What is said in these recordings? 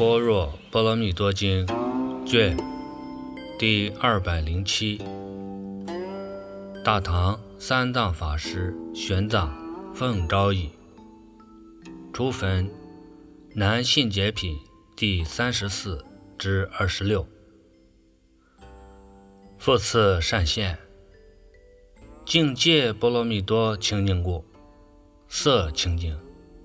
般若波罗蜜多经卷第207，大唐三藏法师玄奘奉诏译，初分南信解品第34至26。复次善现，境界波罗蜜多清净故，色清净，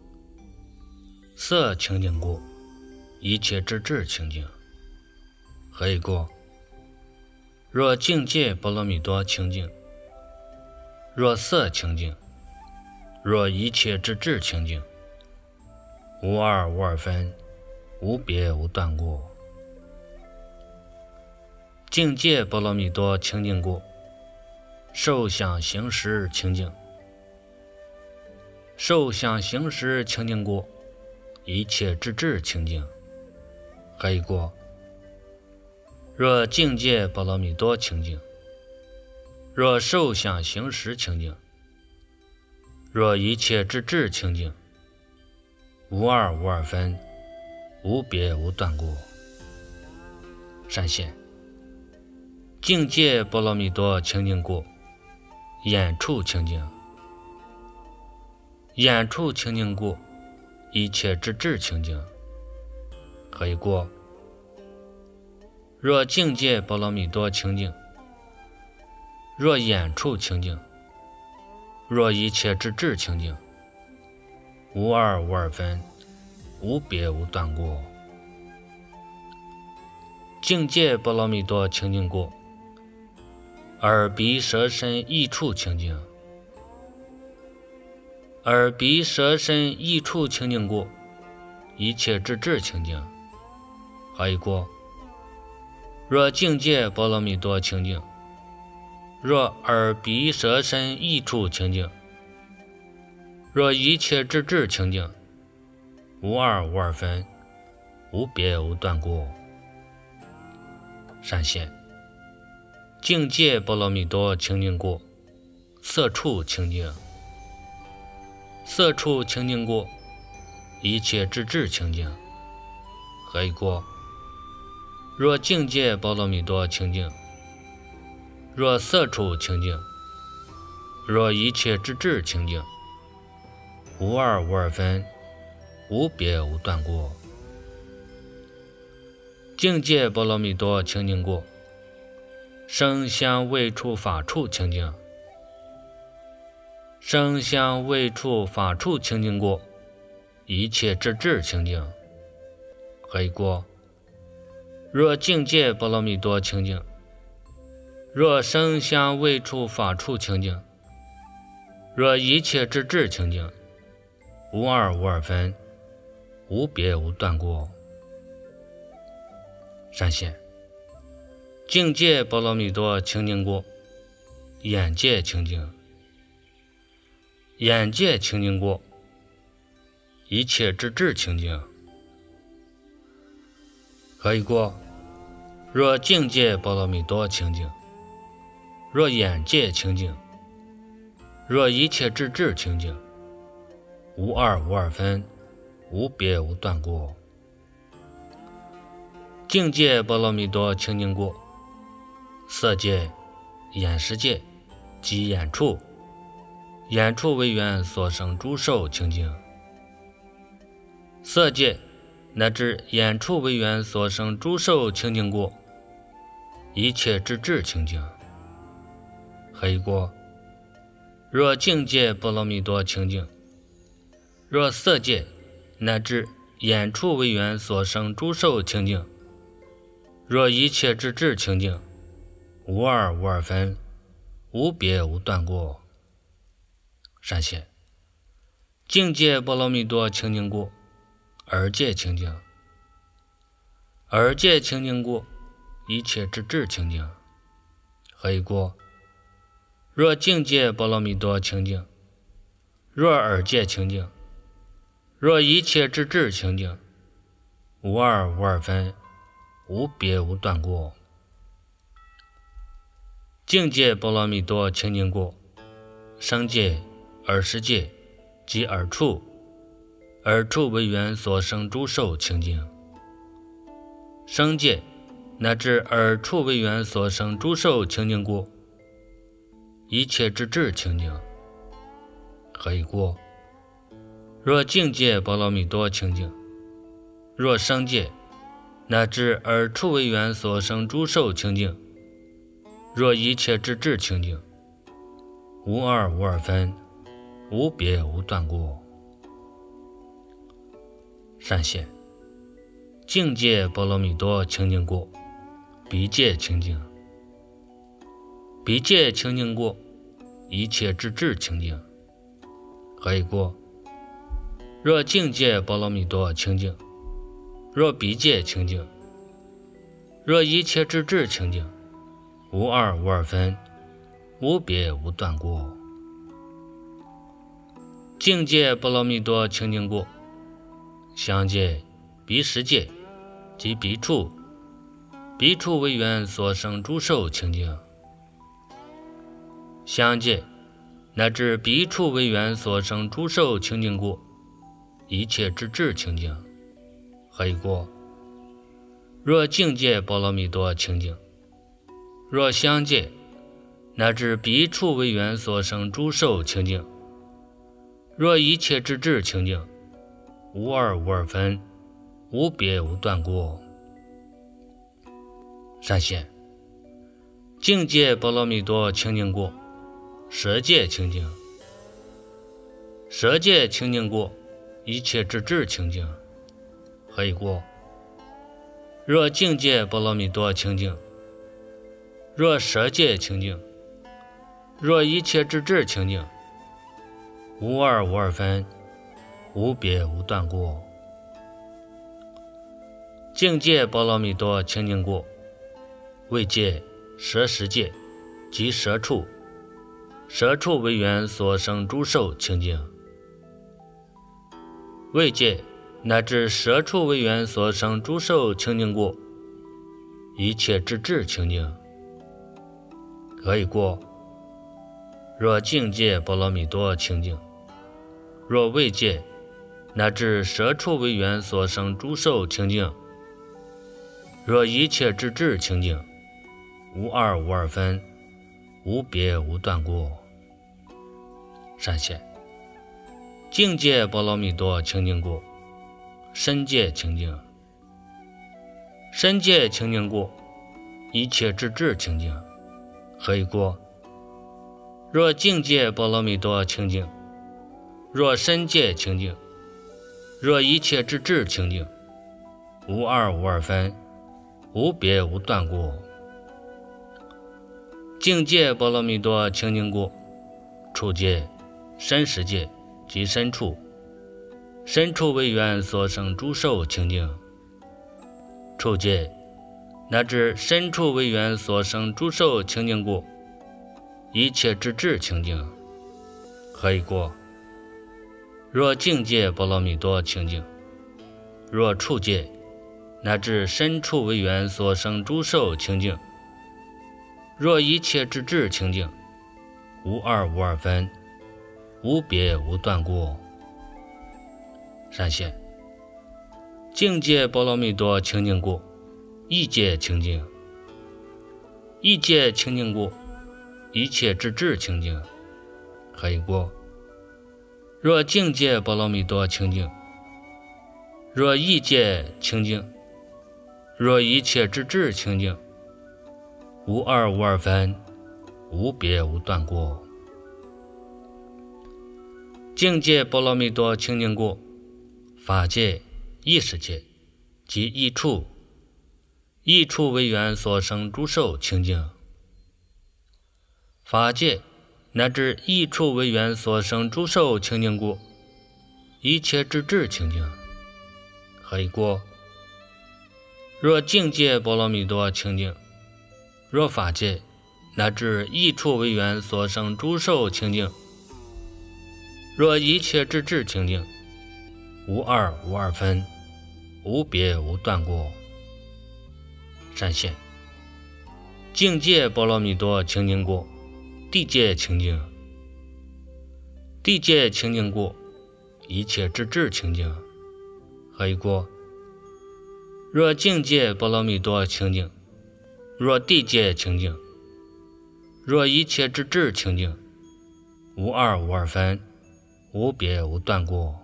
色清净故，一切之智清净。何以故？若境界波罗蜜多清净，若色清净，若一切之智清净，无二无二分，无别无断故。境界波罗蜜多清净故，受想行识清净，受想行识清净故，一切之智清净。何以故？若境界波罗蜜多清净，若受想行识清净，若一切之智清净，无二无二分，无别无断故。善现，境界波罗蜜多清净故，眼处清净，眼处清净故，一切之智清净。何以故？若境界波罗蜜多清净，若眼处清净，若一切之智清净，无二无二分，无别无断故。境界波罗蜜多清净故，耳鼻舌身意处清净，耳鼻舌身意处清净故，一切之智清净。何以故？若境界波罗蜜多清净，若耳鼻舌身意处清净，若一切之智清净，无二无二分，无别无断故。善现，境界波罗蜜多清净故，色处清净，色处清净故，一切之智清净。何以故？若境界波罗蜜多清净，若色处清净，若一切之智清净，无二无二分，无别无断故。境界波罗蜜多清净故，声香味触法处清净，声香味触法处清净故，一切之智清净。何以故？若境界波罗蜜多清净，若声香味触法处清净，若一切之智清净，无二无二分，无别无断故。善现，境界波罗蜜多清净故，眼界清净，眼界清净故，一切之智清净。何以故？若境界波罗蜜多清净，若眼界清净，若一切之智清净，无二无二分，无别无断故。境界波罗蜜多清净故，色界、眼识界及眼处，眼处为缘所生诸受清净，色界乃至眼处为缘所生诸受清净故，一切之智清净。何以故？若境界波罗蜜多清净，若色界乃至眼处为缘所生诸受清净，若一切之智清净，无二无二分，无别无断故。善现，境界波罗蜜多清净故，耳界清净，耳界清净故，一切之智清净。何以故？若境界波罗蜜多清净，若耳界清净，若一切之智清净，无二无二分，无别无断故。境界波罗蜜多清净故，声界、耳识界及耳处，耳处为缘所生诸受清净。 生界乃至耳触为缘所生诸受清净故，一切之智清净，何以故？若境界波罗蜜多清净，若生界乃至耳触为缘所生诸受清净，若一切之智清净，无二无二分，无别无断故。善现境界波罗蜜多清净故，彼界清净，彼界清净故，一切之智清净，何以故？若境界波罗蜜多清净，若彼界清净，若一切之智清净，无二无二分，无别无断故。境界波罗蜜多清净故，相界彼十界及彼处，彼处为缘所生诸受清净，相界乃至彼处为缘所生诸受清净故，一切之智清净，何以故？若境界波罗蜜多清净，若相界乃至彼处为缘所生诸受清净，若一切之智清净，无二无二分，无别无断故。善现境界波罗蜜多清净故，舍界清净，舍界清净故，一切之智清净，何以故？若境界波罗蜜多清净，若舍界清净，若一切之智清净，无二无二分，无别无断故。境界波罗蜜多清净故，为界舍十界及舍处，舍处为缘所生诸受清净，为界乃至舍处为缘所生诸受清净故，一切之智清净，何以故？若境界波罗蜜多清净，若为界乃至舍处为缘所生诸受清净，若一切之智清净，无二无二分，无别无断故。善现境界波罗蜜多清净故，身界清净，身界清净故，一切之智清净，何以故？若境界波罗蜜多清净，若身界清净，若一切之智清净，无二无二分，无别无断故。境界波罗蜜多清净故，处界身十界及身处，身处为缘所生诸受清净，处界乃至身处为缘所生诸受清净故，一切之智清净，何以故？若境界波罗蜜多清净，若处界乃至身处为缘所生诸受清净，若一切之智清净，无二无二分，无别无断故。善现境界波罗蜜多清净故，意界清净，意界清净故，一切之智清净，何以故？若境界波罗蜜多清净，若意界清净，若一切之智清净，无二无二分，无别无断故。境界波罗蜜多清净故，法界意识界及意处，意处为缘所生诸受清净，法界乃至意处为缘所生诸受清净故，一切之智清净，何以故？若境界波罗蜜多清净，若法界乃至意处为缘所生诸受清净，若一切之智清净，无二无二分，无别无断故。善现境界波罗蜜多清净故，地界清净，地界清净故，一切之智清净，何以故？ 若境界波罗蜜多清净，若地界清净，若一切之智清净，无二无二分，无别无断过。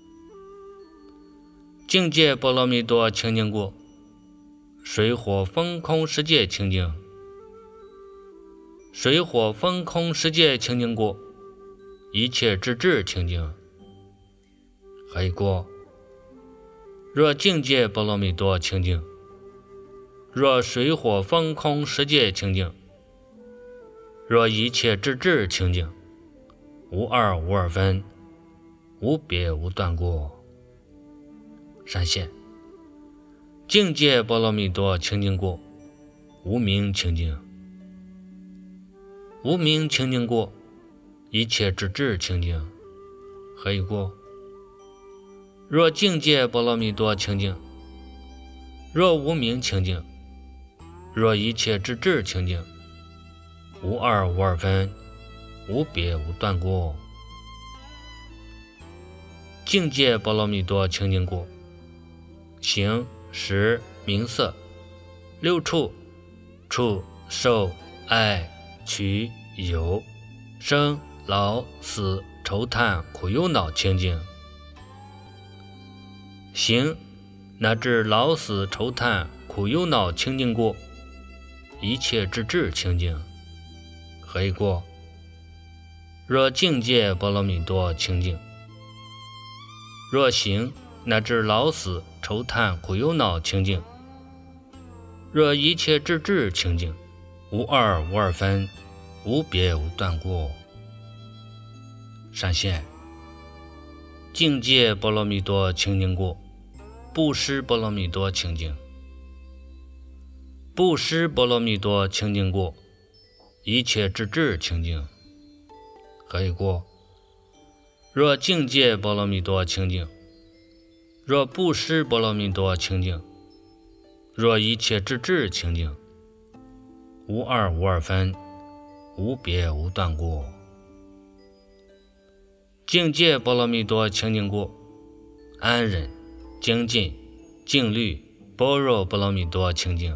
境界波罗蜜多清净过，水火风空世界清净，水火风空世界清净过，一切之智清净，还过。若境界波罗蜜多清净，若水火风空世界清净，若一切之智清净，无二无二分，无别无断过。闪现境界波罗蜜多清净过，无明清净，无明清净过，一切之智清净，何以过？若境界波罗蜜多清净，若无明清净，若一切之智清净，无二无二分，无别无断过。境界波罗蜜多清净过，形识名色六处触受爱取有生老死愁叹苦忧恼清净。行乃至老死愁叹苦忧恼清净过，一切之智清净，何以过？若境界波罗蜜多清净，若行乃至老死愁叹苦忧恼清净，若一切之智清净，无二无二分，无别无断过。闪现境界波罗蜜多清净过，布施波罗蜜多清净，布施波罗蜜多清净过，一切之智清净，何以过？若境界波罗蜜多清净，若布施波罗蜜多清净，若一切之智清净，无二无二分，无别无断过。境界波罗蜜多清净过，安忍精进静虑般若波罗蜜多清净，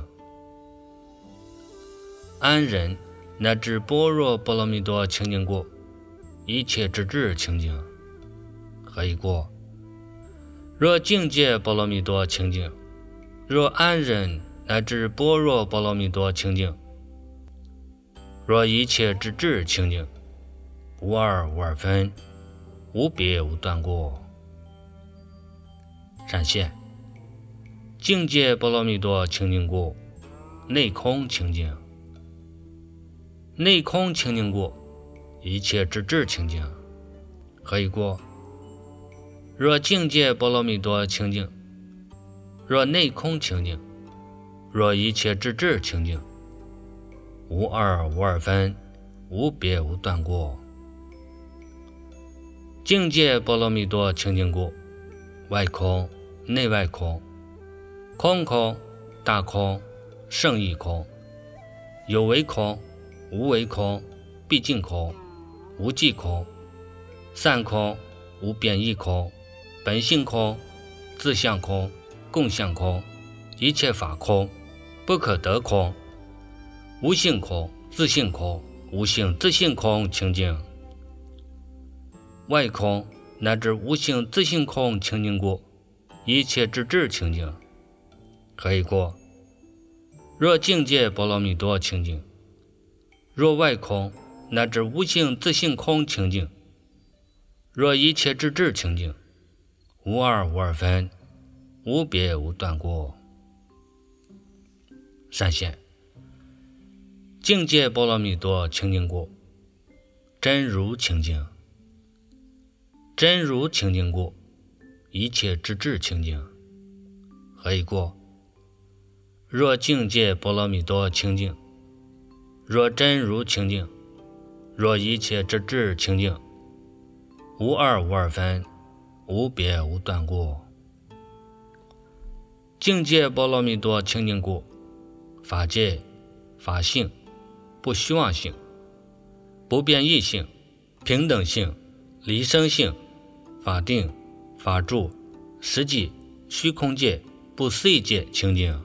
安忍乃至般若波罗蜜多清净过，一切之智清净，何以过？若境界波罗蜜多清净，若安忍乃至般若波罗蜜多清净，若一切之智清净，无二无二分，无别无断过。闪现境界波罗蜜多清净过，内空清净，内空清净过，一切之智清净，何以过？若境界波罗蜜多清净，若内空清净，若一切之智清净，无二无二分，无别无断过。境界波罗蜜多清净过，外空内外空，空空大空胜义空，有为空无为空，毕竟空无际空，散空无变异空，本性空自相空共相空，一切法空不可得空，无性空自性空无性自性空清净。外空乃至无性自性空清净过，一切之智清净，何以过？若境界波罗蜜多清净，若外空乃至无性自性空清净，若一切之智清净，无二无二分，无别无断过。闪现境界波罗蜜多清净过，真如清净，真如清净过，一切之智清净，何以过？若境界波罗蜜多清净，若真如清净，若一切之智清净，无二无二分，无别无断过。境界波罗蜜多清净过，法界法性不虚妄性不变异性平等性离生性法定法住实际虚空界不思议界清净。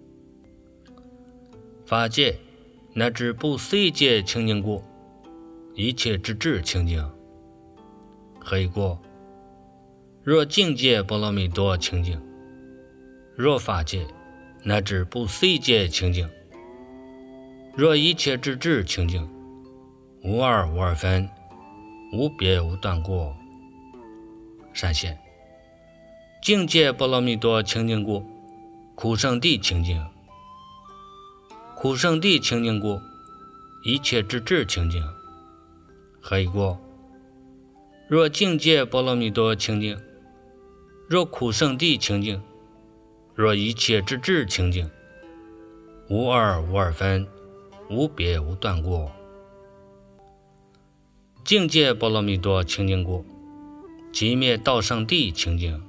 法界乃至不思议界清净故，一切之智清净。何以故？若境界波罗蜜多清净，若法界乃至不思议界清净，若一切之智清净，无二无二分，无别无断过。善现境界波罗蜜多清净故，苦圣地清净。苦圣地清净故，一切之智清净。何以故？若境界波罗蜜多清净，若苦圣地清净，若一切之智清净，无二无二分，无别无断过。境界波罗蜜多清净故，寂灭道圣地清净。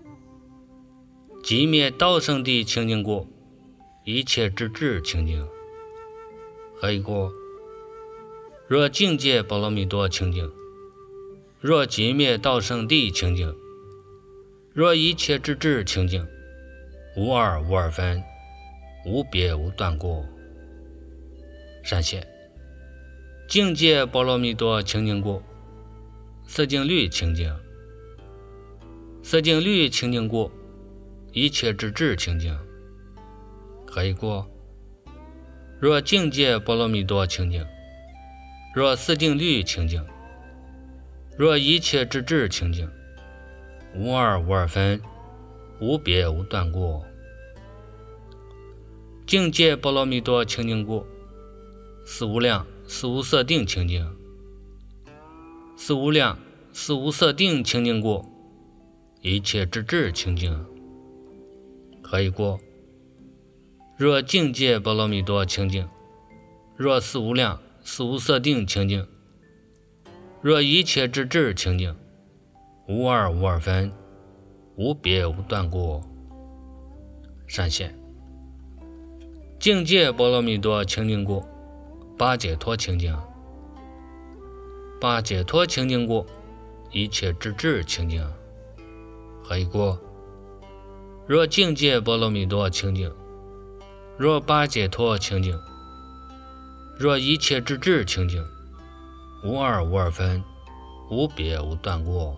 寂灭道圣地清净故，一切之智清净。何以故？若境界波罗蜜多清净，若寂灭道圣地清净，若一切之智清净，无二无二分，无别无断过。善现境界波罗蜜多清净故，色净律清净。色净律清净故，一切之智清净。何以故？若境界波罗蜜多清净，若色净律清净，若一切之智清净，无二无二分，无别无断过。境界波罗蜜多清净故，四无量四无色定清净。四无量四无色定清净故，一切之智清净。何以故？若境界波罗蜜多清净，若四无量四无色定清净，若一切之智清净，无二无二分，无别无断过。善现境界波罗蜜多清净故，八解脱清净。八解脱清净故，一切之智清净。何以故？若境界波罗蜜多清净，若八解脱清净，若一切之智清净，无二无二分，无别无断过。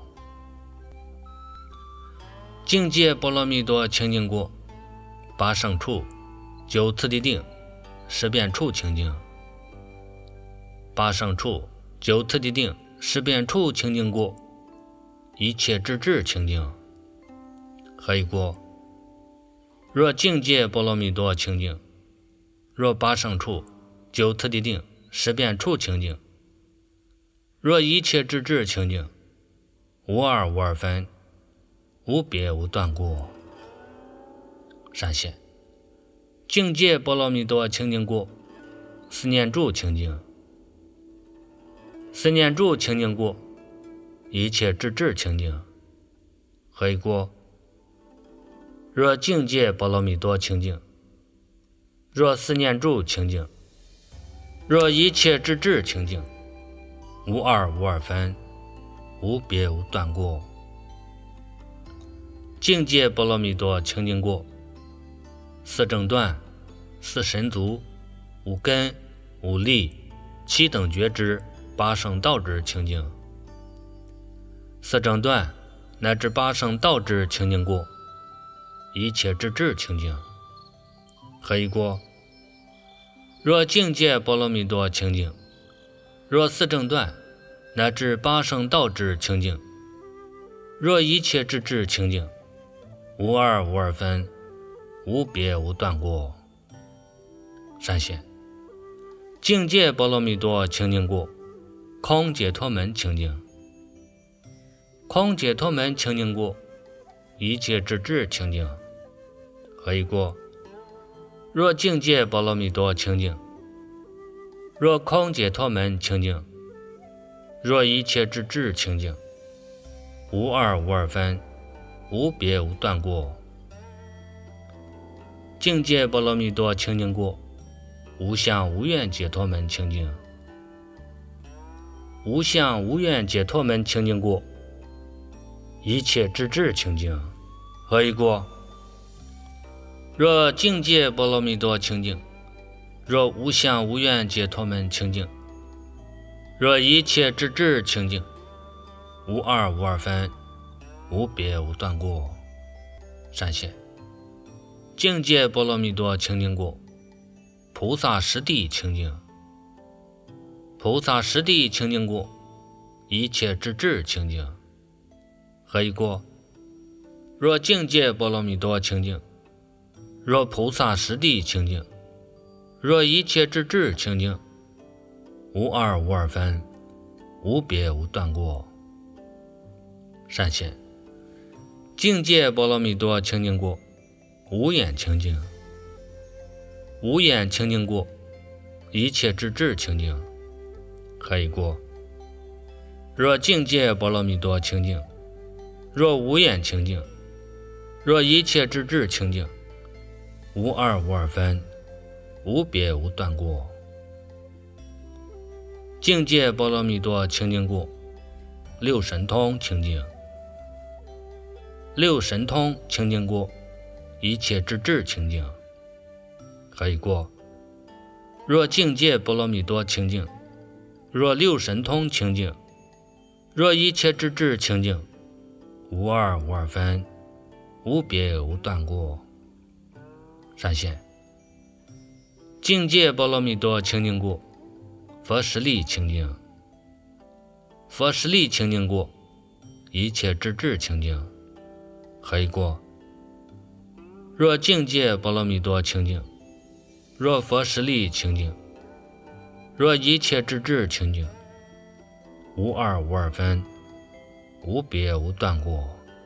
境界波罗蜜多清净故，八圣处九次第定十遍处清净。八圣处九次第定十遍处清净故，一切之智清净。何以故？若境界波罗蜜多清净，若八圣处九次第定十遍处清净，若一切之智清净，无二无二分，无别无断过。善现境界波罗蜜多清净故，思念住清净。思念住清净故，一切之智清净。何以故？若境界波罗蜜多清净，若思念住清净，若一切之智清净，无二无二分，无别无断过。境界波罗蜜多清净故，四正断四神足五根五力七等觉知八圣道之清净。四正断乃至八圣道之清净故，一切之智清净。何以故？若境界波罗蜜多清净，若四正断乃至八圣道之清净，若一切之智清净，无二无二分，无别无断过。善现境界波罗蜜多清净故，空解脱门清净。空解脱门清净故，一切之智清净。何以故？若境界波罗蜜多清净，若空解脱门清净，若一切之智清净，无二无二分，无别无断过。境界波罗蜜多清净故，无相无愿解脱门清净。无相无愿解脱门清净故，一切之智清净。何以故？ 若境界波罗蜜多清净，若无相无愿解脱门清净，若一切之智清净，无二无二分，无别无断过。善现境界波罗蜜多清净过，菩萨实地清净，菩萨实地清净过，一切之智清净。何以过？若境界波罗蜜多清净，若菩萨实地清净，若一切之智清净，无二无二分，无别无断过。善现境界波罗蜜多清净过，无眼清净，无眼清净过，一切之智清净。何以过？若境界波罗蜜多清净，若无眼清净，若一切之智清净，无二无二分，无别无断过。境界波罗蜜多清净过，六神通清净，六神通清净过，一切之智清净。何以过？若境界波罗蜜多清净，若六神通清净，若一切之智清净，无二无二分，无别无断过。善现境界波罗蜜多清净过，佛实力清净，佛实力清净过，一切之智清净。何以过？若境界波罗蜜多清净，若佛实力清净，若一切之智清净，无二无二分，无别无断过。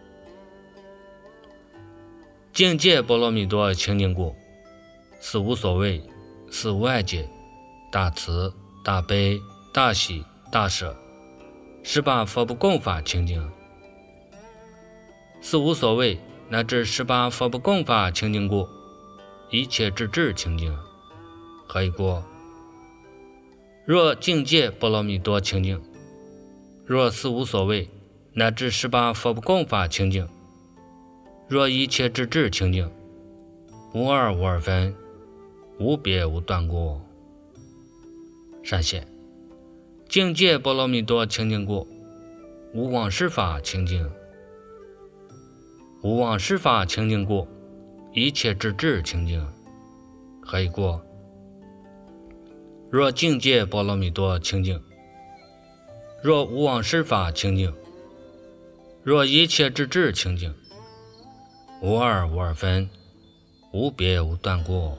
境界波罗蜜多清净过，四无所谓，四无碍解，大慈大悲大喜大舍，18佛不共法清净。四无所谓乃至18佛不共法清净过，一切之智清净。何以过？若境界波罗蜜多清净，若四无所谓乃至18佛不共法清净，若一切之智清净，无二无二分，无别无断过。善现境界波罗蜜多清净过，无往事法清净，无往事法清净过，一切之智清净。何以过？若境界波罗蜜多清净，若无往事法清净，若一切之智清净，无二无二分，无别无断过。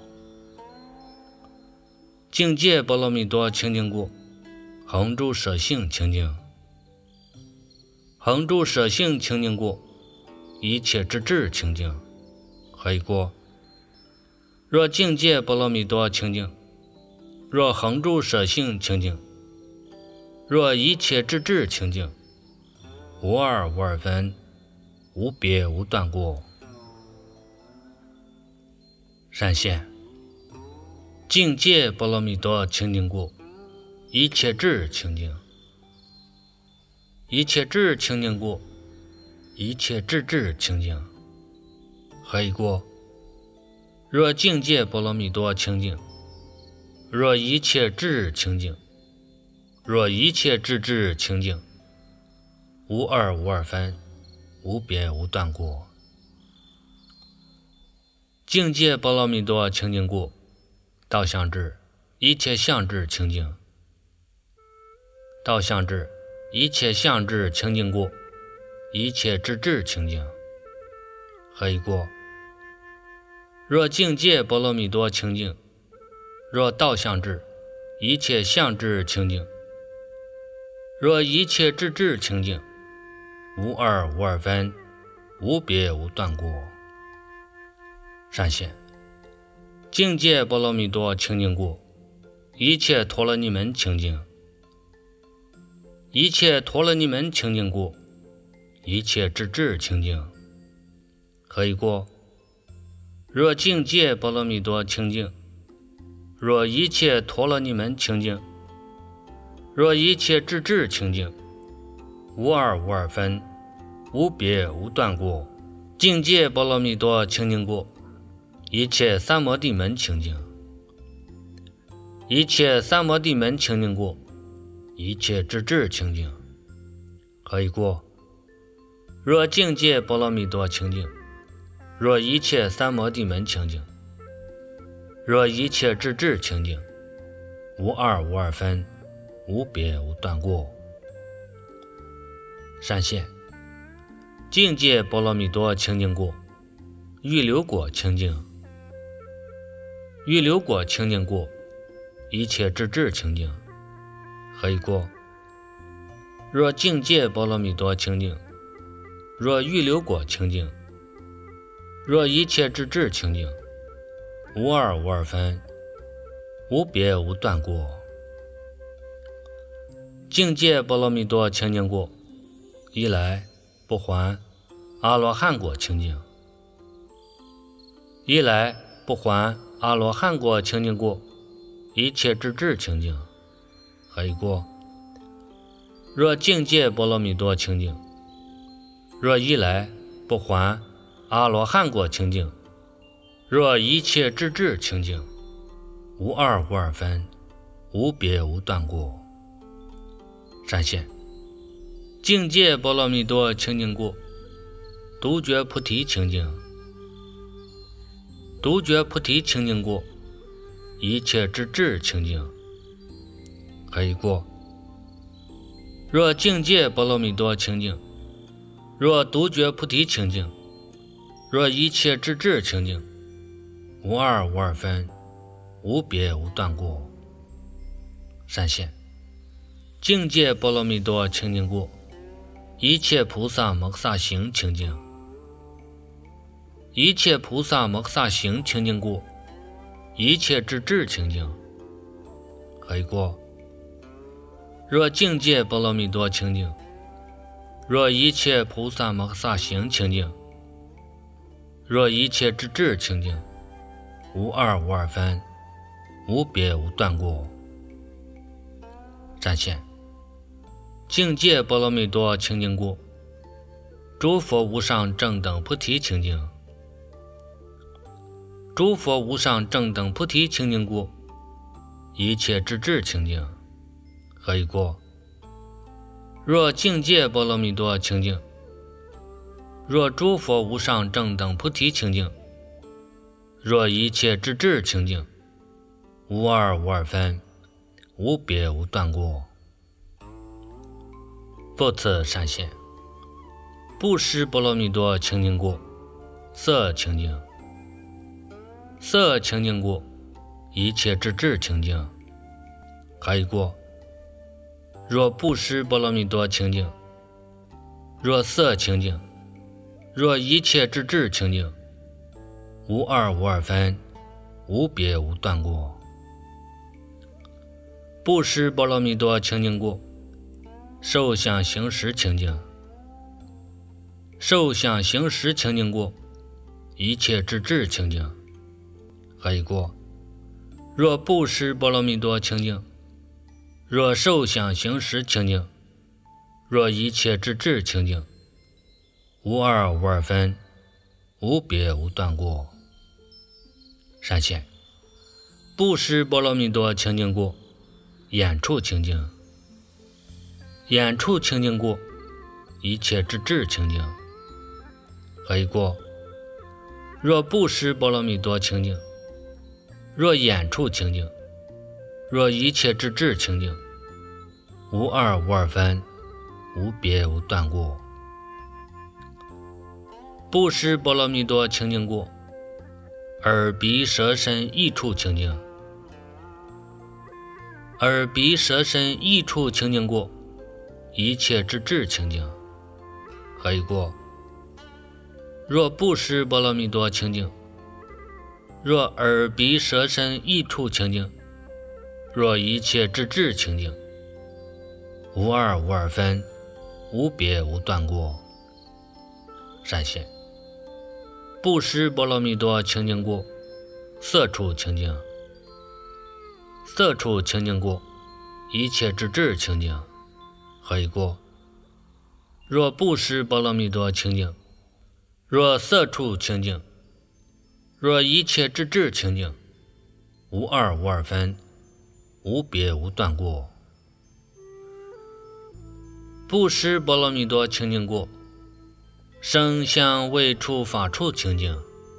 境界波罗蜜多清净过，恒住舍性清净，恒住舍性清净过，一切之智清净。何以过？若境界波罗蜜多清净，若恒住舍性清净，若一切之智清净，无二无二分，无别无断过。善现境界波罗蜜多清净过，一切智清净，一切智清净过，一切智智清净。何以过？若境界波罗蜜多清净，若一切智清净，若一切智智清净，无二无二分，无别无断过。境界波罗蜜多清净过，道相智一切相智清净，道相智一切相智清净过，一切智智清净。何以过？若境界波罗蜜多清净，若道相智一切相智清净，若一切智智清净，无二无二分，无别无断过。善现境界波罗蜜多清净过，一切陀罗尼门清净，一切陀罗尼门清净过，一切智智清净。何以过？若境界波罗蜜多清净，若一切陀罗尼门清净，若一切智智清净，无二无二分，无别无断过。境界波罗蜜多清净过， 一切三摩地门清净，一切三摩地门清净过，一切智智清净，可以过。若境界波罗蜜多清净，若一切三摩地门清净，若一切智智清净，无二无二分，无别无断过。善现境界波罗蜜多清净过，预流果清净，预流果清净过，一切智智清净，可以过。若境界波罗蜜多清净，若预流果清净，若一切智智清净，无二无二分，无别无断过。境界波罗蜜多清净过，一来不还阿罗汉果清净，一来不还阿罗汉果清净过，一切智智清净，可以过。若境界波罗蜜多清净，若一来不还阿罗汉果清净，若一切智智清净，无二无二分，无别无断过。善现境界波罗蜜多清净过，独觉菩提清净，独觉菩提清净过，一切智智清净，可以过。若境界波罗蜜多清净，若独觉菩提清净，若一切智智清净，无二无二分，无别无断过。善现境界波罗蜜多清净过，一切菩萨摩诃萨行清净，一切菩萨摩诃萨行清净过，一切智智清净，可以过。若境界波罗蜜多清净，若一切菩萨摩诃萨行清净，若一切智智清净，无二无二分，无别无断过。善现境界波罗蜜多清净过，诸佛无上正等菩提清净，诸佛无上正等菩提清净过，一切智智清净，可以过。若境界波罗蜜多清净，若诸佛无上正等菩提清净，若一切智智清净，无二无二分，无别无断过。复次善现布施波罗蜜多清净过，色清净，色清净过，一切智智清净，可以过。若布施波罗蜜多清净，若色清净，若一切智智清净，无二无二分，无别无断过。布施波罗蜜多清净过，受想行识清净，受想行识清净过，一切智智清净，可以过。若布施波罗蜜多清净，若受想行识清净，若一切智智清净，无二无二分，无别无断过。善现布施波罗蜜多清净过，眼处清净，眼处清净过，一切智智清净，可以过。若布施波罗蜜多清净，若眼处清净，若一切智智清净，无二无二分，无别无断过。布施波罗蜜多清净过，耳鼻舌身意处清净，耳鼻舌身意处清净过，一切智智清净，可以过。若布施波罗蜜多清净，若耳鼻舌身意处清净，若一切智智清净，无二无二分，无别无断过。善现布施波罗蜜多清净过，色处清净，色处清净过，一切智智清净，可以过。若布施波罗蜜多清净，若色处清净， 若一切之智清净，无二无二分，无别无断过。不识波罗蜜多清净过，声香味触法处清净，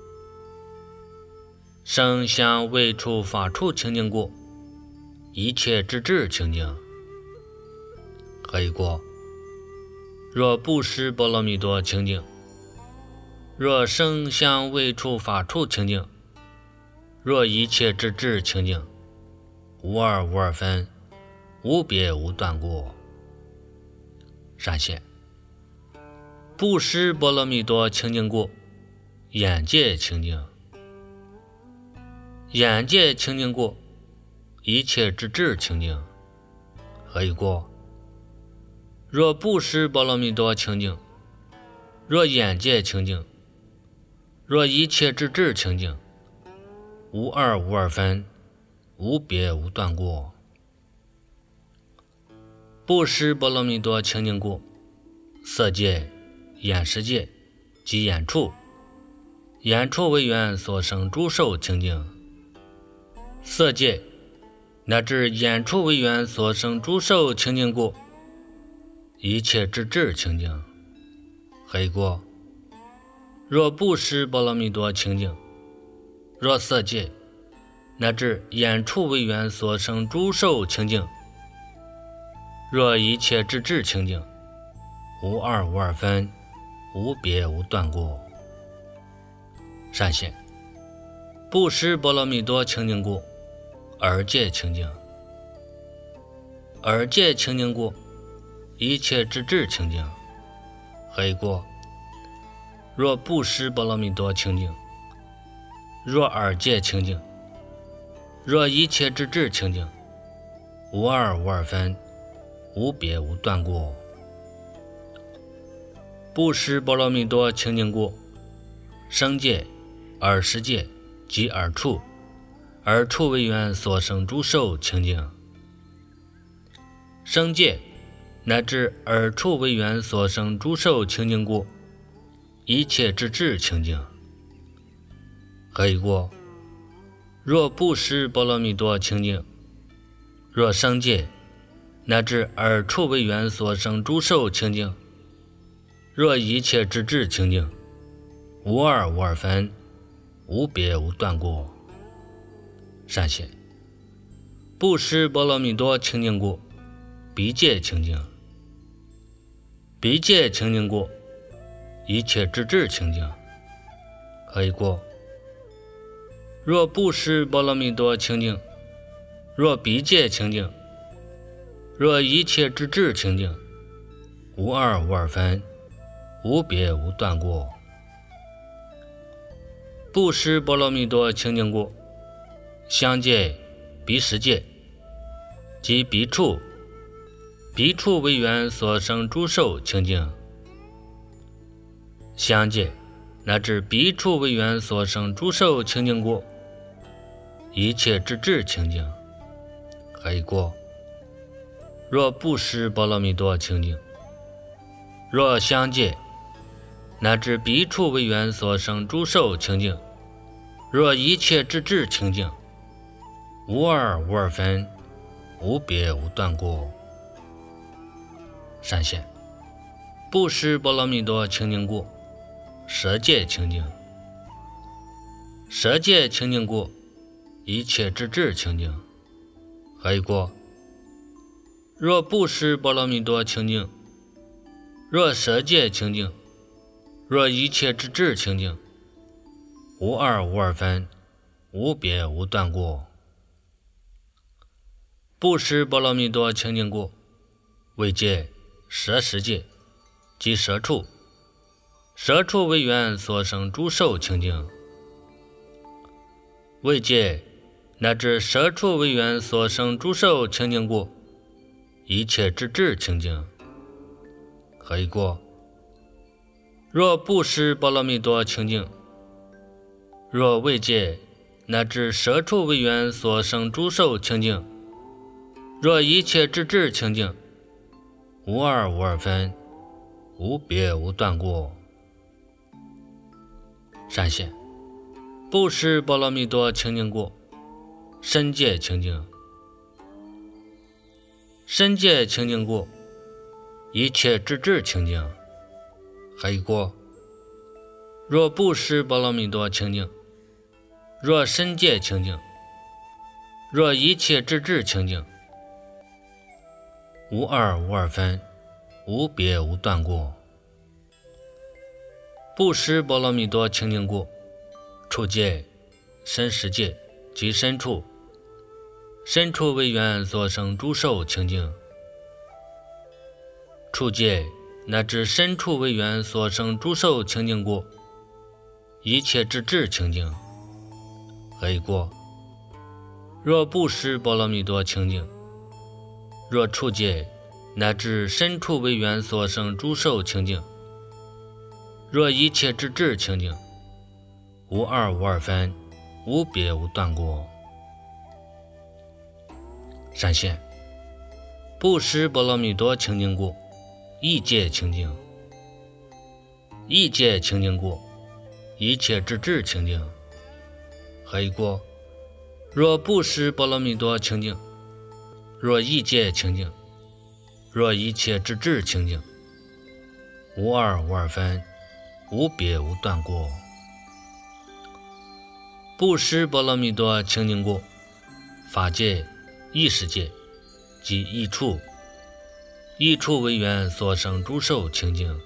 声香味触法处清净过，一切之智清净。何以过？若不识波罗蜜多清净，若声香味触法处清净，若一切之智清净，无二无二分，无别无断过。善现，不识波罗蜜多清净过，眼界清净，眼界清净过，一切之智清净。何以过？若不识波罗蜜多清净，若眼界清净，若一切之智清净，无二无二分，无别无断过。不识波罗蜜多清净过，色界、眼识界及眼处，眼处为缘所生诸受清净。色界乃至眼处为缘所生诸受清净过，一切之智清净。何以过？若不识波罗蜜多清净，若色界乃至眼处为缘所生诸受清净，若一切之智清净，无二无二分，无别无断过。善现，不识波罗蜜多清净过，耳界清净，耳界清净过，一切之智清净。何以过？若不识波罗蜜多清净，若耳界清净，若一切之智清净，无二无二分，无别无断过。不识波罗蜜多清净过，声界、耳识界及耳处，耳处为缘所生诸受清净。声界乃至耳处为缘所生诸受清净过，一切之智清净。何以过？若不识波罗蜜多清净，若声界乃至耳处为缘所生诸受清净，若一切之智清净，无二无二分，无别无断过。善现，不识波罗蜜多清净过，鼻界清净，鼻界清净过，一切之智清净。何以过？若不识波罗蜜多清净，若鼻界清净，若一切之智清净，无二无二分，无别无断过。不识波罗蜜多清净过，香界、鼻识界及鼻处，鼻处为缘所生诸受清净。香界乃至鼻处为缘所生诸受清净过，一切之智清净。何以过？若不识波罗蜜多清净，若香界乃至鼻处为缘所生诸受清净，若一切之智清净，无二无二分，无别无断过。善现，不识波罗蜜多清净过，舌界清净，舌界清净过，一切之智清净。何以过？若不识波罗蜜多清净，若舌界清净，若一切之智清净，无二无二分，无别无断过。不识波罗蜜多清净过，为界、舌识界及舌处，舌处为缘所生诸受清净。为界乃至舌处为缘所生诸受清净过，一切之智清净。何以过？若不识波罗蜜多清净，若为界乃至舌处为缘所生诸受清净，若一切之智清净，无二无二分，无别无断过。善现， 不识波罗蜜多清净过，身界清净。身界清净过，一切智智清净。还有过，若不识波罗蜜多清净，若身界清净，若一切智智清净，无二无二分，无别无断过。不识波罗蜜多清净过，处界、身识界及身处，身处为缘所生诸受清净。处界乃至身处为缘所生诸受清净过，一切智智清净。何以过？若不识波罗蜜多清净，若处界乃至身处为缘所生诸受清净，若一切智智清净，无二无二分，无别无断过。闪现不识波罗蜜多清净过，意界清净。意界清净过，一切智智清净。何以过？若不识波罗蜜多清净，若意界清净，若一切智智清净，无二无二分，无别无断过。不识波罗蜜多清净过，法界、意识界及意处，意处为缘所生诸受清净。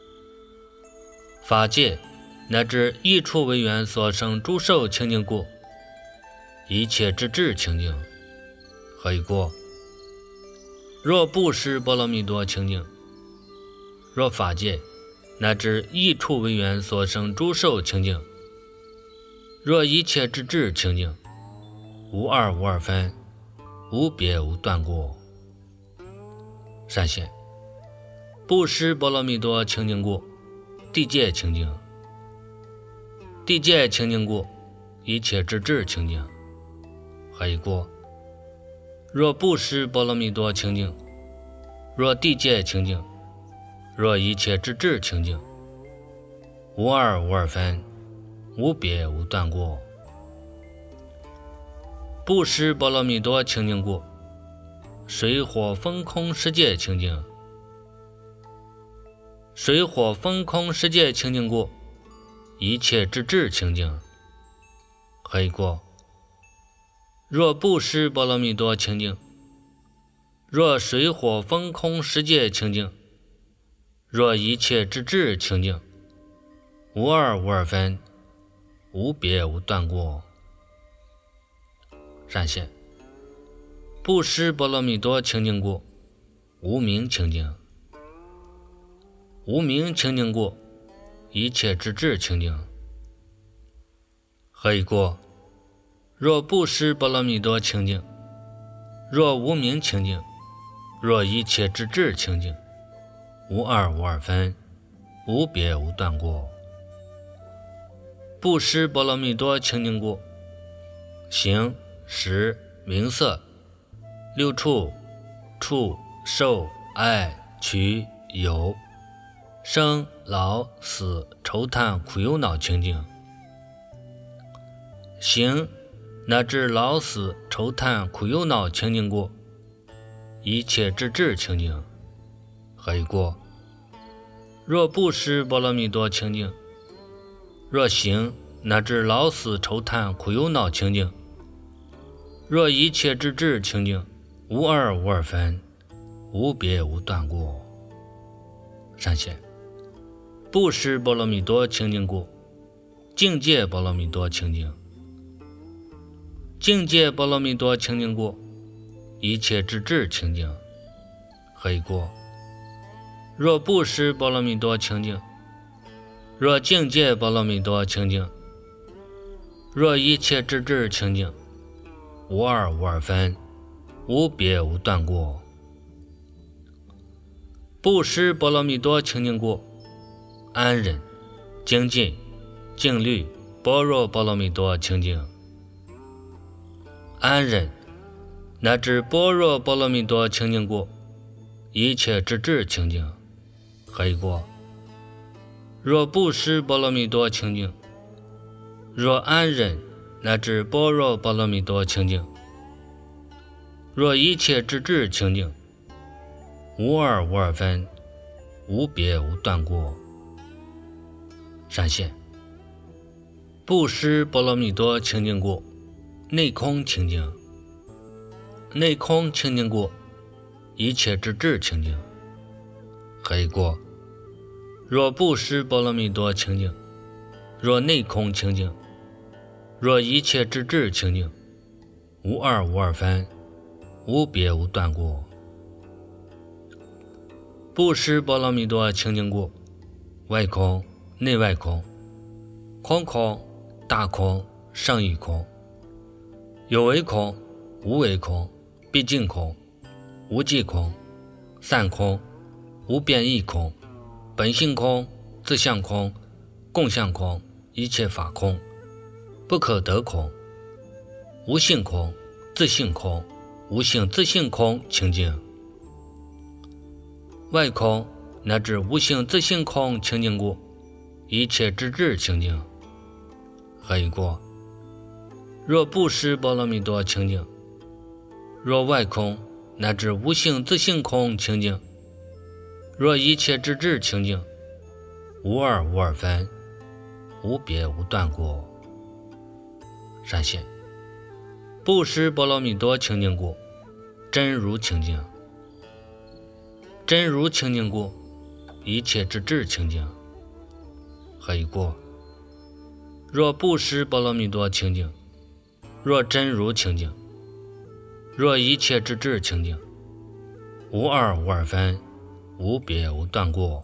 法界乃至意处为缘所生诸受清净过，一切智智清净。何以过？若不识波罗蜜多清净，若法界乃至意处为缘所生诸受清净，若一切智智清净，无二无二分，无别无断过。闪现不识波罗蜜多清净过，地界清净。地界清净过，一切智智清净。何以过？若不识波罗蜜多清净，若地界清净，若一切智智清净，无二无二分，无别无断过。不识波罗蜜多清净过，水火风空世界清净。水火风空世界清净过，一切智智清净。何以过？若不识波罗蜜多清净，若水火风空世界清净，若一切智智清净，无二无二分，无别无断过。闪现不识波罗蜜多清净过，无明清净。无明清净过，一切智智清净。何以过？若不识波罗蜜多清净，若无明清净，若一切智智清净，无二无二分，无别无断过。不识波罗蜜多清净过，形、识、名色、六处、触、受、爱、取、有、生、老、死、愁叹、苦忧恼清净。形乃至老死愁叹苦忧恼清净过，一切智智清净。何以过？若不识波罗蜜多清净，若形乃至老死愁叹苦忧恼清净，若一切智智清净，无二无二分，无别无断过。闪现不识波罗蜜多清净过，境界波罗蜜多清净。境界波罗蜜多清净过，一切智智清净。何以过？若不识波罗蜜多清净，若境界波罗蜜多清净，若一切智智清净，无二无二分，无别无断过。不识波罗蜜多清净过，安忍、精进、静虑、般若波罗蜜多清净。安忍乃至般若波罗蜜多清净过，一切智智清净。何以过？若不识波罗蜜多清净， 若安忍乃至般若波罗蜜多清净，若一切之智清净，无二无二分，无别无断过。闪现布施波罗蜜多清净过，内空清净，内空清净过，一切之智清净。黑过若布施波罗蜜多清净，若内空清净，若一切之智清净，无二无二分，无别无断过。布施波罗蜜多清净过，外空内外空，空空大空胜义空，有为空无为空，毕竟空无际空，散空无变异空，本性空自相空，共相空，一切法空，不可得空，无性空自性空，无性自性空清净。外空乃至无性自性空清净过，一切之智清净。黑过若布施波罗蜜多清净，若外空乃至无性自性空清净，若一切之智清净，无二无二分，无别无断过。闪现布施波罗蜜多清净过，真如清净，真如清净过，一切之智清净。黑过若布施波罗蜜多清净，若真如清净，若一切之智清净，无二无二分，无别无断过。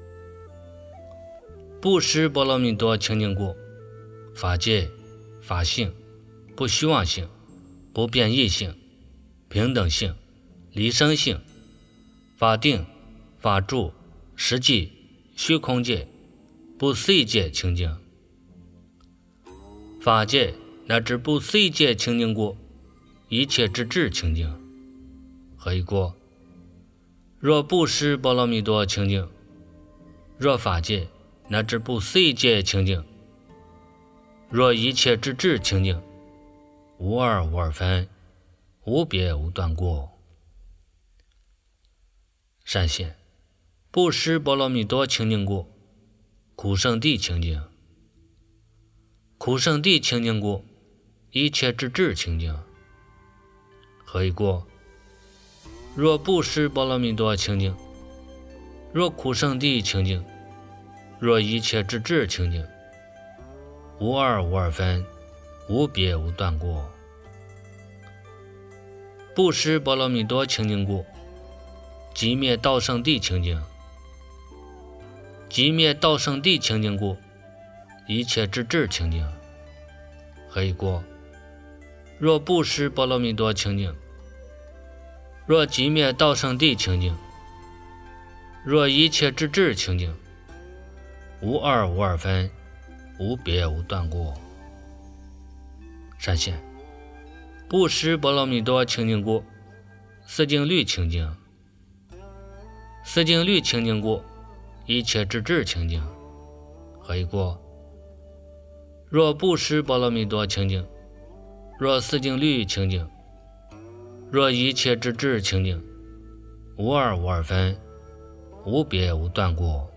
布施波罗蜜多清净过，法界法性不虚妄性，不变异性，平等性，离生性，法定法住实际虚空界不思议界清净。法界乃至不思议界清净过，一切之智清净。黑过若布施波罗蜜多清净，若法界乃至不思议界清净，若一切之智清净，无二无二分，无别无断过。闪现布施波罗蜜多清净过，苦圣地清净，苦圣地清净过，一切之智清净。黑过若布施波罗蜜多清净，若苦圣地清净，若一切之智清净，无二无二分，无别无断过。布施波罗蜜多清净过，极灭道圣地清净，极灭道圣地清净过，一切之智清净。黑过若布施波罗蜜多清净，若极灭道圣地清净，若一切之智清净，无二无二分，无别无断过。闪现布施波罗蜜多清净过，四净律清净，四净律清净过，一切之智清净。黑过若布施波罗蜜多清净，若四净律清净，若一切之智清净，无二无二分，无别无断过。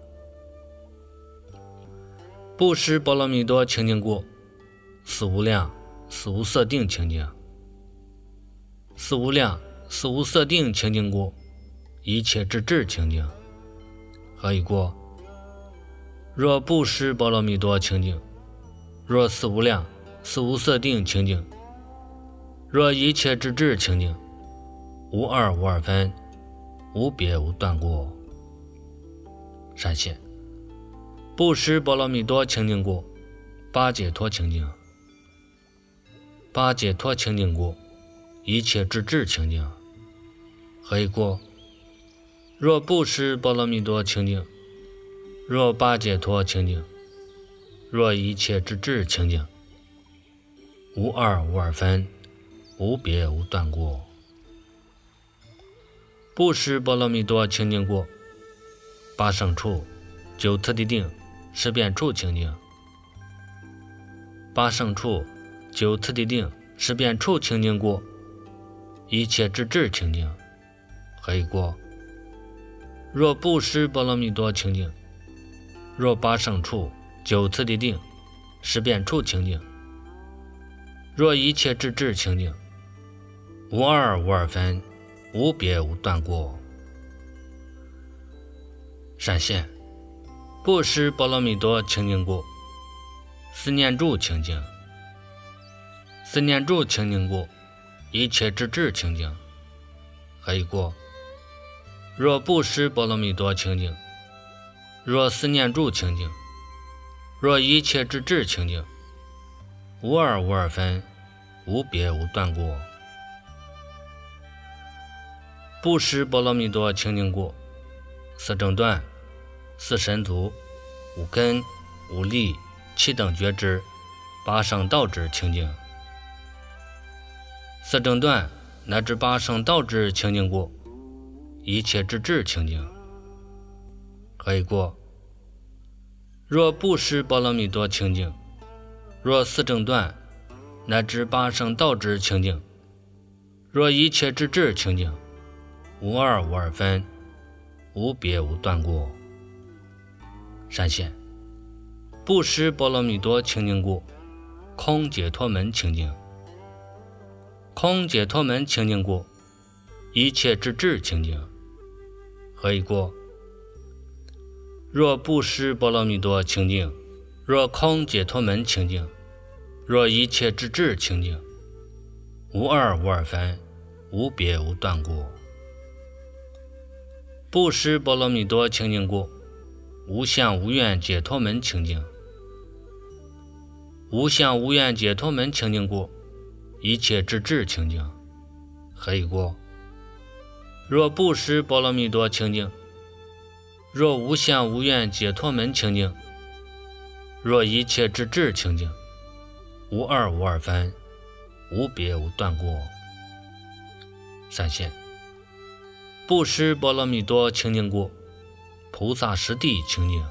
布施波罗蜜多清净过，四无量四无色定清净，四无量四无色定清净过，一切之智清净。黑过若布施波罗蜜多清净，若四无量四无色定清净，若一切之智清净，无二无二分，无别无断过。闪现布施波罗蜜多清净过，八解脱清净，八解脱清净过，一切之智清净。黑过若布施波罗蜜多清净，若八解脱清净，若一切之智清净，无二无二分，无别无断过。布施波罗蜜多清净过，八胜处九次第定十遍处清净， 八圣处、九次第定、十遍处清净过，一切之智清净，何以过？若不施波罗蜜多清净，若八圣处、九次第定、十遍处清净，若一切之智清净，无二无二分，无别无断过。闪现不施波罗蜜多清净过，思念住清净，思念住清净过，一切之智清净，何以过？若不施波罗蜜多清净，若思念住清净，若一切之智清净，无二无二分，无别无断过。不施波罗蜜多清净过，四正断、四神足、五根、五力、七等觉知、八圣道之清净。四正断乃至八圣道之清净过，一切之智清净，何以过？若不施波罗蜜多清净，若四正断乃至八圣道之清净，若一切之智清净，无二无二分，无别无断过。闪现不施波罗蜜多清净过，空解脱门清净，空解脱门清净过，一切之智清净，何以过？若不施波罗蜜多清净，若空解脱门清净，若一切之智清净，无二无二分，无别无断过。不施波罗蜜多清净过，无相无愿解脱门清净，无相无愿解脱门清净过，一切之智清净，何以过？若不施波罗蜜多清净，若无相无愿解脱门清净，若一切之智清净，无二无二分，无别无断过。闪现不施波罗蜜多清净过，菩萨实地清净，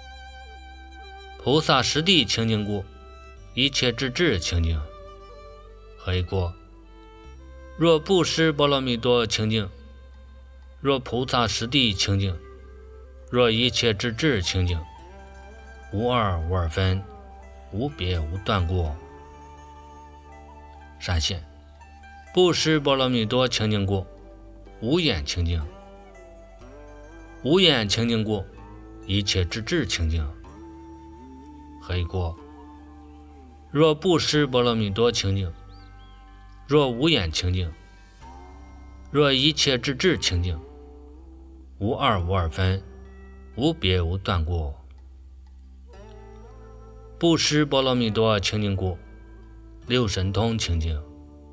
菩萨实地清净过，一切之智清净，何以过？若不施波罗蜜多清净，若菩萨实地清净，若一切之智清净，无二无二分，无别无断过。闪现不施波罗蜜多清净过，无眼清净，无眼清净过，一切之智清净，何以过？若不施波罗蜜多清净，若无眼清净，若一切之智清净，无二无二分，无别无断过。不施波罗蜜多清净过，六神通清净，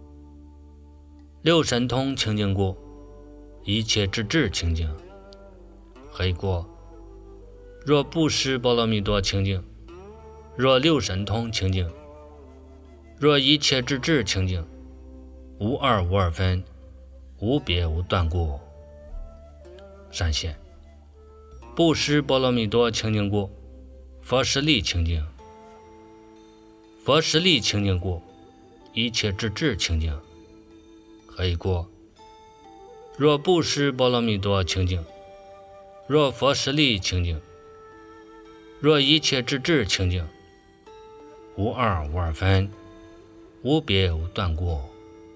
六神通清净过，一切之智清净，何以过？若不施波罗蜜多清净，若六神通清净，若一切之智清净，无二无二分，无别无断过。闪现不施波罗蜜多清净过，佛实力清净，佛实力清净过，一切之智清净，何以过？若不施波罗蜜多清净，若佛实力清净，若一切之智清净，无二无二分，无别无断过。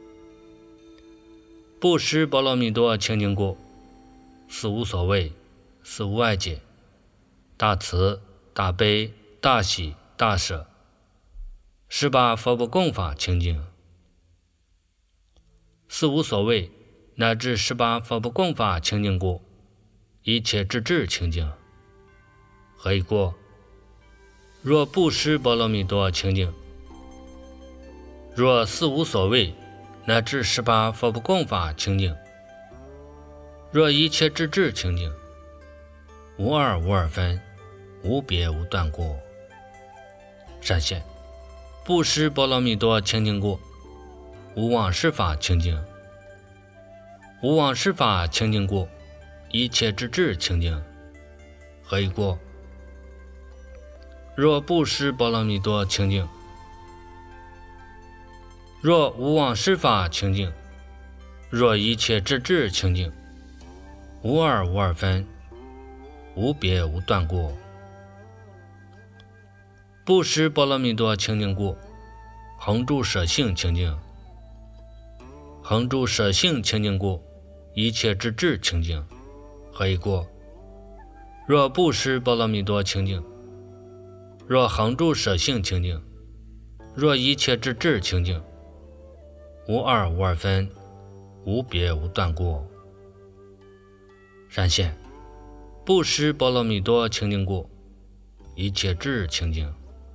不施波罗蜜多清净过，四无所谓，四无碍解，大慈、大悲、大喜、大舍，18佛不共法清净。四无所谓乃至18佛不共法清净过，一切之智清净，何以过？若不施波罗蜜多清净，若四无所谓乃至18佛不共法清净，若一切之智清净，无二无二分，无别无断过。闪现不施波罗蜜多清净过，无妄施法清净，无妄施法清净过，一切之智清净，何以过？若不施波罗蜜多清净， 若无妄事法清净，若一切智智清净，无二无二分，无别无断过。不识波罗蜜多清净故，恒住舍性清净。恒住舍性清净故，一切智智清净。何以故？若不识波罗蜜多清净，若恒住舍性清净，若一切智智清净，无二无二分，无别无断过。闪现不识波罗蜜多清净故，一切智清净。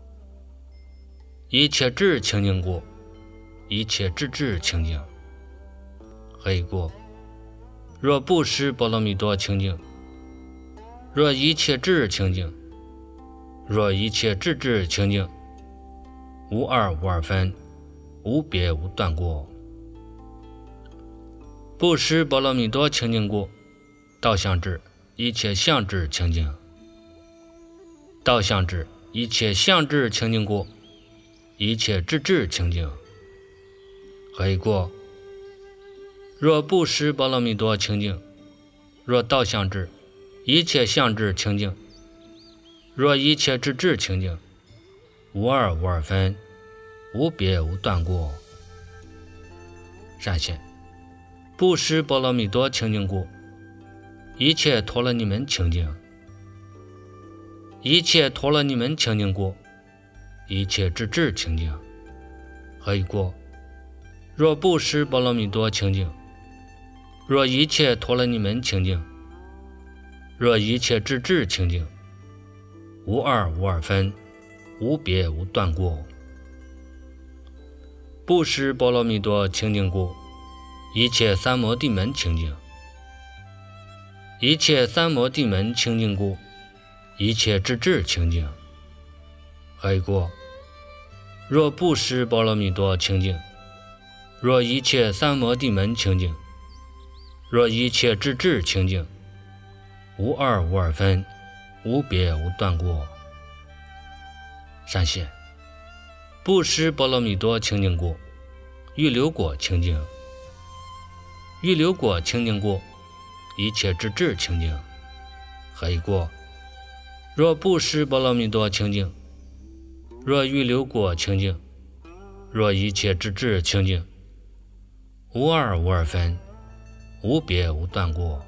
一切智清净故，一切智智清净。何以故？若不识波罗蜜多清净，若一切智清净，若一切智智清净，无二无二分，无别无断过。不识波罗蜜多清净故，道相智一切相智清净。道相智一切相智清净故，一切智智清净。何以故？若不识波罗蜜多清净，若道相智一切相智清净，若一切智智清净，无二无二分，无别无断过。闪现不识波罗蜜多清净故，一切陀罗尼门清净。一切陀罗尼门清净故，一切智智清净。何以故？若不识波罗蜜多清净，若一切陀罗尼门清净，若一切智智清净，无二无二分，无别无断过。不识波罗蜜多清净故，一切三摩地门清净。一切三摩地门清净故，一切智智清净。何以故？若不识波罗蜜多清净，若一切三摩地门清净，若一切智智清净，无二无二分，无别无断过。闪现不识波罗蜜多清净故，欲流果清净。欲流果清净故，一切智智清净。何以故？若不识波罗蜜多清净，若欲流果清净，若一切智智清净，无二无二分，无别无断过。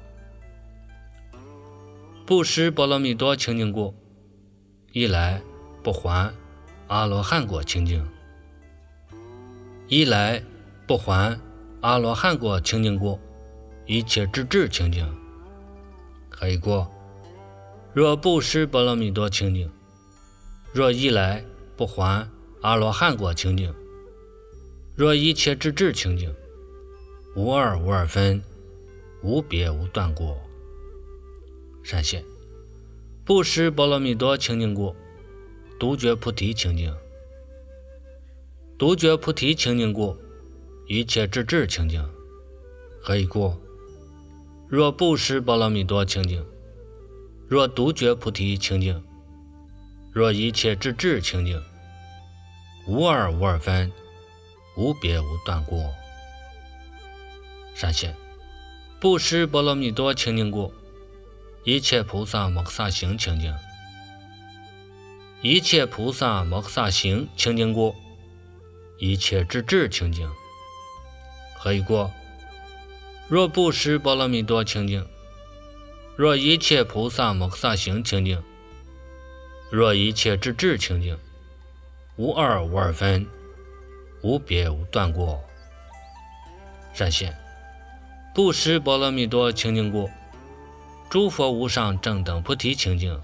不识波罗蜜多清净故，一来不还阿罗汉果清净。一来不还阿罗汉果清净故，一切智智清净。何以故？若不识波罗蜜多清净，若一来不还阿罗汉果清净，若一切智智清净，无二无二分，无别无断过。闪现不识波罗蜜多清净故，独觉菩提清净。独觉菩提清净故，一切智智清净。何以故？若不识波罗蜜多清净，若独觉菩提清净，若一切智智清净，无二无二分，无别无断过。闪现不识波罗蜜多清净故，一切菩萨摩诃萨行清净。一切菩萨摩诃萨行清净故，一切智智清净。何以故？若不识波罗蜜多清净，若一切菩萨摩诃萨行清净，若一切智智清净，无二无二分，无别无断过。闪现不识波罗蜜多清净故，诸佛无上正等菩提清净。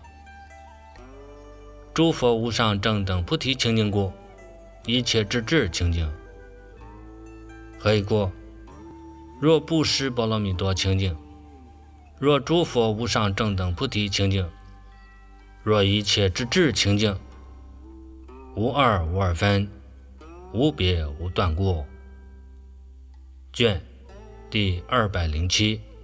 诸佛无上正等菩提清净故，一切智智清净。何以故？若不识波罗蜜多清净，若诸佛无上正等菩提清净，若一切智智清净，无二无二分，无别无断过。卷第207。